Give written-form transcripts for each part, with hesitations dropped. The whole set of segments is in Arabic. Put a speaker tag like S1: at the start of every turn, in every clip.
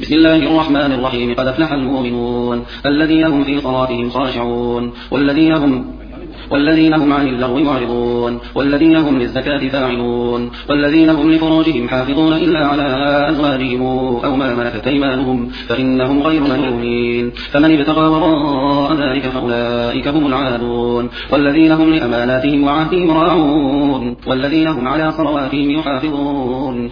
S1: بسم الله الرحمن الرحيم. قد أفلح المؤمنون الذين هم في صلاتهم خاشعون والذين هم عن اللغو معرضون والذين هم للزكاة فاعلون والذين هم لفروجهم حافظون إلا على أزواجهم أو ما ملكت أيمانهم فإنهم غير ملومين. فمن ابتغى وراء ذلك فأولئك هم العادون والذين هم لأماناتهم وعهدهم راعون والذين هم على صلواتهم يحافظون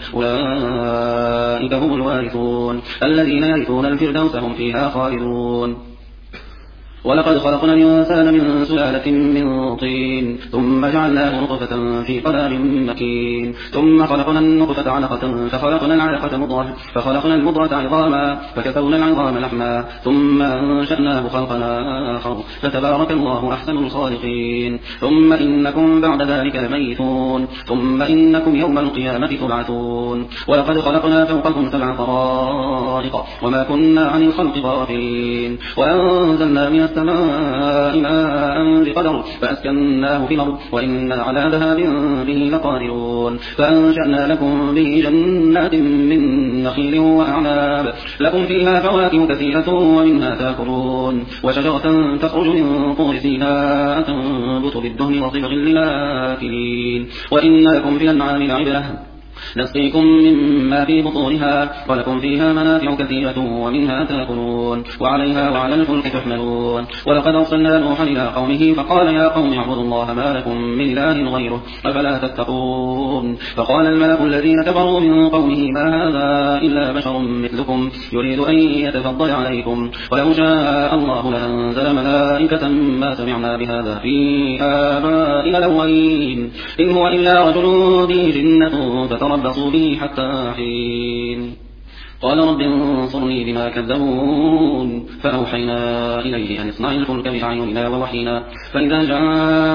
S1: أولئك هم الوارثون الذين يرثون الفردوس هم فيها خالدون. ولقد خلقنا الإنسان من سلالة من طين ثم جعلناه نطفة في قرار مكين ثم خلقنا النطفة علقة فخلقنا العلقة مضغة فخلقنا المضغة عظاما فكسونا العظام لحما ثم أنشأناه خلقا آخر فتبارك الله أحسن الخالقين. ثم إنكم بعد ذلك لميتون ثم إنكم يوم القيامة تبعثون. ولقد خلقنا فوقكم 7 طرائق وما كنا عن الخلق غافلين وأنزلنا من السماء ماء بقدر فأسكناه في الأرض وإنا على ذهاب به لقادرون. فأنشأنا لكم به جنات من نخيل وأعناب لكم فيها فواكه كثيرة ومنها تأكلون وشجرة تخرج من طور سيناء تنبت بالدهن وصبغ للآكلين. وإن لكم في الأنعام لعبرة نسقيكم مما في بطونها ولكم فيها منافع كثيرة ومنها تأكلون وعليها وعلى الفلك تحملون. ولقد أرسلنا نوحا إلى قومه فقال يا قوم اعبدوا الله ما لكم من إله غيره أفلا تتقون. فقال الملأ الذين كفروا من قومه ما هذا إلا بشر مثلكم يريد أن يتفضل عليكم ولو شاء الله لأنزل ملائكة ما سمعنا بهذا في آبائنا الأولين إن هو إلا رجل به جنة فتربصوا به حتى حين. قال رب انصرني بما كذبون فأوحينا إليه أن اصنع الفلك بأعيننا ووحينا فإذا جاء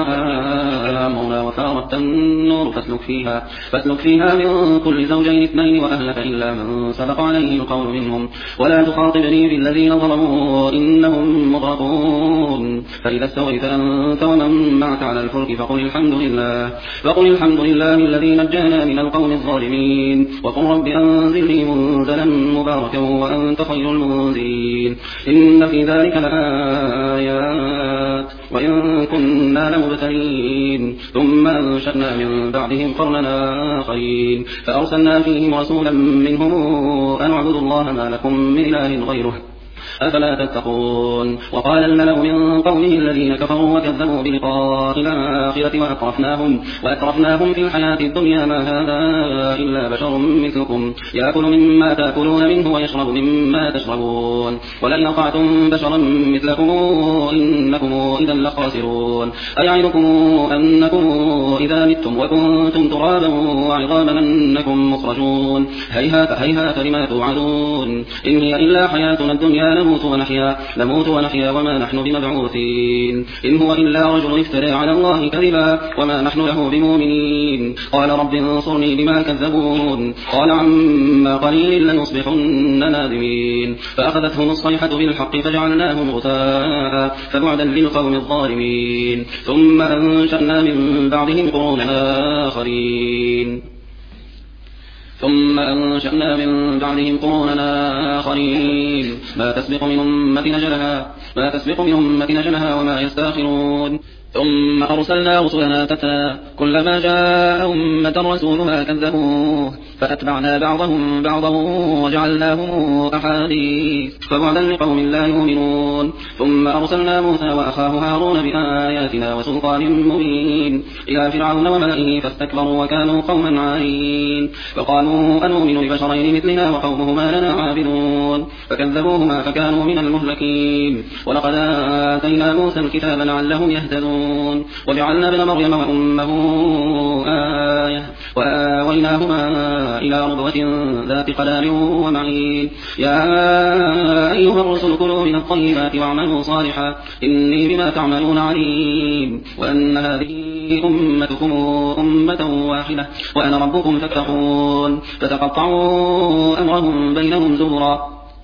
S1: أمرنا وفارت النور فاسلك فيها من كل زوجين 2 وأهلك إلا من سبق عليه القول منهم ولا تخاطبني بالذين ظلموا إنهم مغرقون. فإذا استويت أنت ومن معك على الفلك فقل الحمد لله الذي نجانا من القوم الظالمين وقل رب أنزلني منزلا مباركا وأنت خير المنزلين. إن في ذلك لآيات وإن كنا لمبتلين. ثم أنشأنا من بعدهم قرنا آخرين فأرسلنا فيهم رسولا منهم أن اعبدوا الله ما لكم من إله غيره أفلا تتقون. وقال الملأ من قومه الذين كفروا وكذبوا بلقاء الآخرة وأترفناهم في الحياة الدنيا ما هذا إلا بشر مثلكم يأكل مما تأكلون منه ويشرب مما تشربون ولئن أطعتم بشرا مثلكم إنكم إذا لخاسرون. أيعدكم أنكم إذا متم وكنتم ترابا وعظاما أنكم مخرجون هيهات لما توعدون إن هي إلا حياتنا الدنيا نموت ونحيا وما نحن بمبعوثين إن هو إلا رجل افترى على الله كذبا وما نحن له بمؤمنين. قال رب انصرني بما كذبون قال عما قليل ليصبحن نادمين. فأخذتهم الصيحة بالحق فجعلناهم غثاء فبعدا للقوم الظالمين. ثم أنشأنا من بعدهم قرونا آخرين ما تسبق من أمة أجلها وما يستأخرون. ثم أرسلنا رسلنا تترى كلما جاء أمة رسولها كذبوه فأتبعنا بعضهم بعضا وجعلناهم أحاديث فبعدا لقوم لا يؤمنون. ثم أرسلنا موسى وأخاه هارون بآياتنا وسلطان مبين إلى فرعون وملئه فاستكبروا وكانوا قوما عالين فقالوا أنؤمن لبشرين مثلنا وقومهما لنا عابدون فكذبوهما فكانوا من المهلكين. ولقد آتينا موسى الكتاب لعلهم يهتدون وجعلنا ابن مريم وأمه آية وآويناهما إلى ربوة ذات قرار ومعين. يا أيها الرسل كلوا من الطيبات واعملوا صالحا إني بما تعملون عليم. وأن هذه أمتكم أمة واحدة وأنا ربكم فاتقون. فتقطعوا أمرهم بينهم زبرا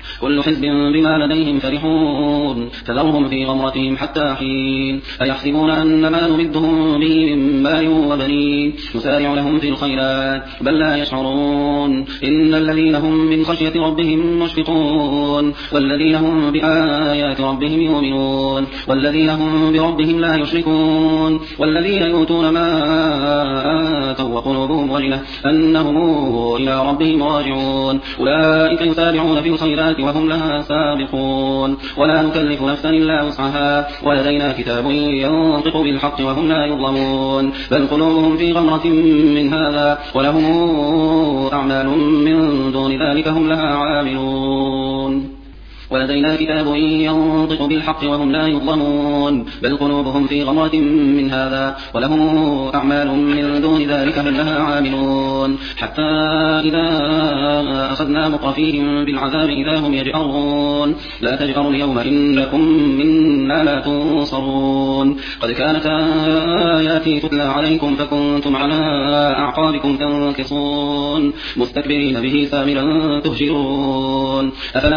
S1: كل حزب بما لديهم فرحون فذرهم في غمرتهم حتى حين أيحسبون أن ما نمدهم به من مال وبنين نسارع لهم في الخيرات بل لا يشعرون إن الذين هم من خشية ربهم مشفقون والذين هم بآيات ربهم يؤمنون والذين هم بربهم لا يشركون والذين يؤتون ما آتوا وقلوبهم وجلة أنهم إلى ربهم راجعون أولئك يسارعون في الخيرات وهم لها سابقون ولا نكلف نفسا إلا وسعها ولدينا كتاب ينطق بالحق وهم لا يظلمون بل قلوبهم في غمرة من هذا ولهم أعمال من دون ذلك هم لها عاملون ولدينا كتاب ينطق بالحق وهم لا يظلمون بل قلوبهم في غمرة من هذا ولهم أعمال من دون ذلك هم لها عاملون حتى إذا أخذنا مترفيهم بالعذاب إذا هم يجأرون لا تجأروا اليوم إنكم منا لا تنصرون قد كانت آياتي تتلى عليكم فكنتم على أعقابكم تنكصون مستكبرين به سامرا تهجرون أفلم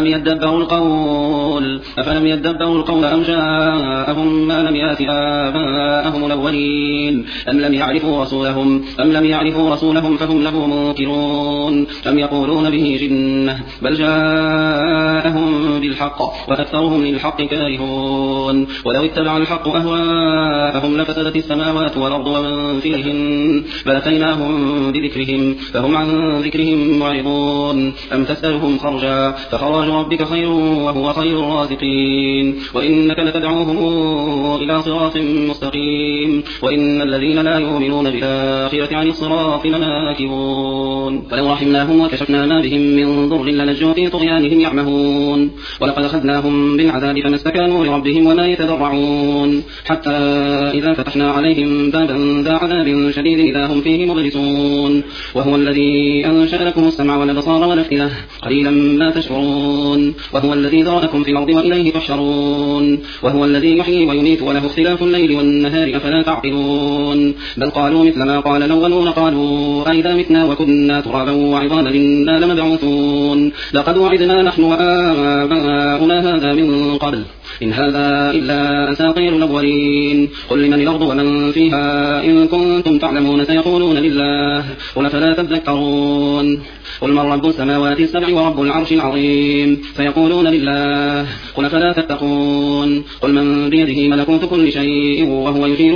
S1: يدبروا القول أم جاءهم ما لم يأت آباءهم الأولين أم لم يعرفوا رسولهم فهم له منكرون أم يقولون به جنة بل جاءهم بالحق وأكثرهم للحق كارهون ولو اتبع الحق أهواءهم لفسدت السماوات والأرض ومن فيهن بل أتيناهم بذكرهم فهم عن ذكرهم معرضون أم تسألهم خرجا فخراج ربك خير وهو خير الرازقين وإنك لتدعوهم إلى صراط مستقيم وإن الذين لا يؤمنون بالآخرة عن الصراط لناكبون ولو رحمناهم وكشفنا ما بهم من ضر لنجوا في طغيانهم يعمهون ولقد أخذناهم بالعذاب فما استكانوا لربهم وما يتضرعون حتى إذا فتحنا عليهم بابا ذا عذاب شديد إذا هم فيه مبلسون وهو الذي أنشأ لكم السمع والأبصار والأفئدة قليلا ما تشكرون وهو الذي ذرأكم في الأرض وإليه تحشرون وهو الذي يحيي ويميت وله اختلاف الليل والنهار أفلا تعقلون بل قالوا مثل ما قال الأولون قالوا أئذا متنا وكنا ترابا وعظاما إنا لمبعوثون لقد وعدنا نحن وآباؤنا هذا من قبل إن هذا إلا أساطير الأولين قل لمن الأرض ومن فيها إن كنتم تعلمون سيقولون لله قل فلا تذكرون قل من رب السماوات السبع ورب العرش العظيم سيقولون لله قل فلا تتقون قل من بيده ملكوت كل شيء وهو يجير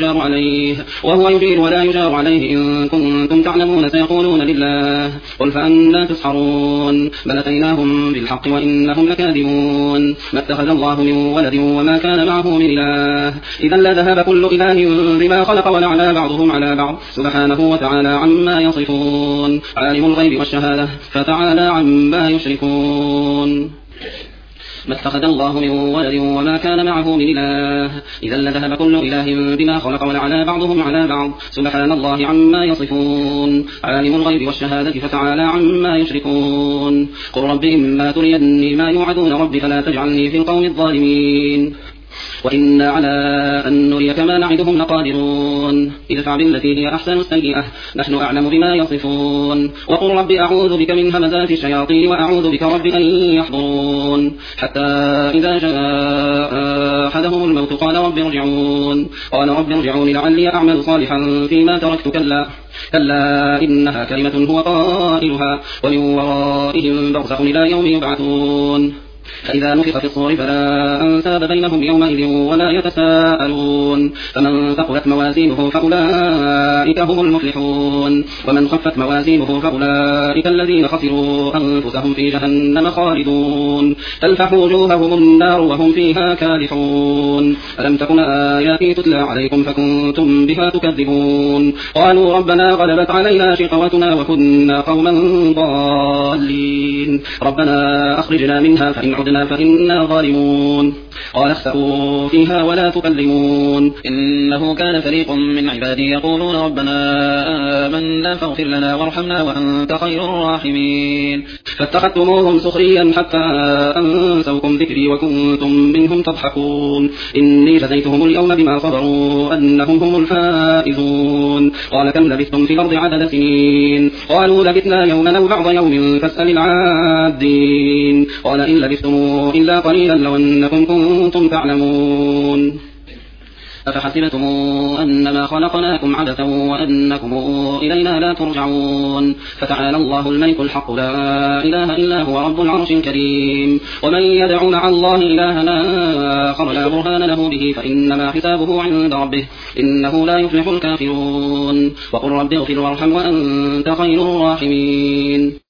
S1: ولا يجار عليه إن كنتم تعلمون سيقولون لله قل فأنا تسحرون بل أتيناهم بالحق وإنهم لكاذبون ما اتخذ الله من ولد وما كان معه من إله إذا لذهب كل إله بما خلق ولعلى بعضهم على بعض سبحانه وتعالى عما يصفون عالم الغيب والشهادة فتعالى عما يشركون ما اتخذ الله من ولد وما كان معه من إله إذا لذهب كل إله بما خلق ولعلى بعضهم على بعض سبحان الله عما يصفون عالم الغيب والشهادة فتعالى عما يشركون قل رب إما تريني ما يوعدون رب فلا تجعلني في القوم الظالمين وإنا على أن نريك ما نعدهم لقادرون ادفع بالتي هي أحسن السيئة نحن أعلم بما يصفون وقل رب أعوذ بك من همزات الشياطين وأعوذ بك رب أن يحضرون حتى إذا جاء أحدهم الموت قال رب ارجعون لعلي أعمل صالحا فيما تركت كلا إنها كلمة هو قائلها ومن ورائهم برزخ إلى يوم يبعثون فإذا نفخ في الصور فلا أنساب بينهم يومئذ ولا يتساءلون فمن ثقلت موازينه فأولئك هم المفلحون ومن خفت موازينه فأولئك الذين خسروا أنفسهم في جهنم خالدون تلفح وجوههم النار وهم فيها كالحون ألم تكن آياتي تتلى عليكم فكنتم بها تكذبون قالوا ربنا غلبت علينا شقوتنا وكنا قوما ضالين ربنا أخرجنا منها فإن عدنا فإنا ظالمون قال اخسئوا فيها ولا تكلمون إنه كان فريق من عبادي يقولون ربنا آمنا فاغفر لنا وارحمنا وأنت خير الراحمين فاتخذتموهم سخريا حتى أنسوكم ذكري وكنتم منهم تضحكون إني جزيتهم اليوم بما صبروا أنهم هم الفائزون قال كم لبثتم في الأرض عدد سنين قالوا لبثنا يوما أو بعض يوم فاسأل العادين قال إن لبثتم إلا قليلا لو أنكم كنتم تعلمون أفحسبتم أنما خلقناكم عبثا وأنكم إلينا لا ترجعون فتعالى الله الملك الحق لا إله إلا هو رب العرش الكريم ومن يدع مع الله إلها آخر لا برهان له به فإنما حسابه عند ربه إنه لا يفلح الكافرون وقل رب اغفر وارحم وأنت خير الراحمين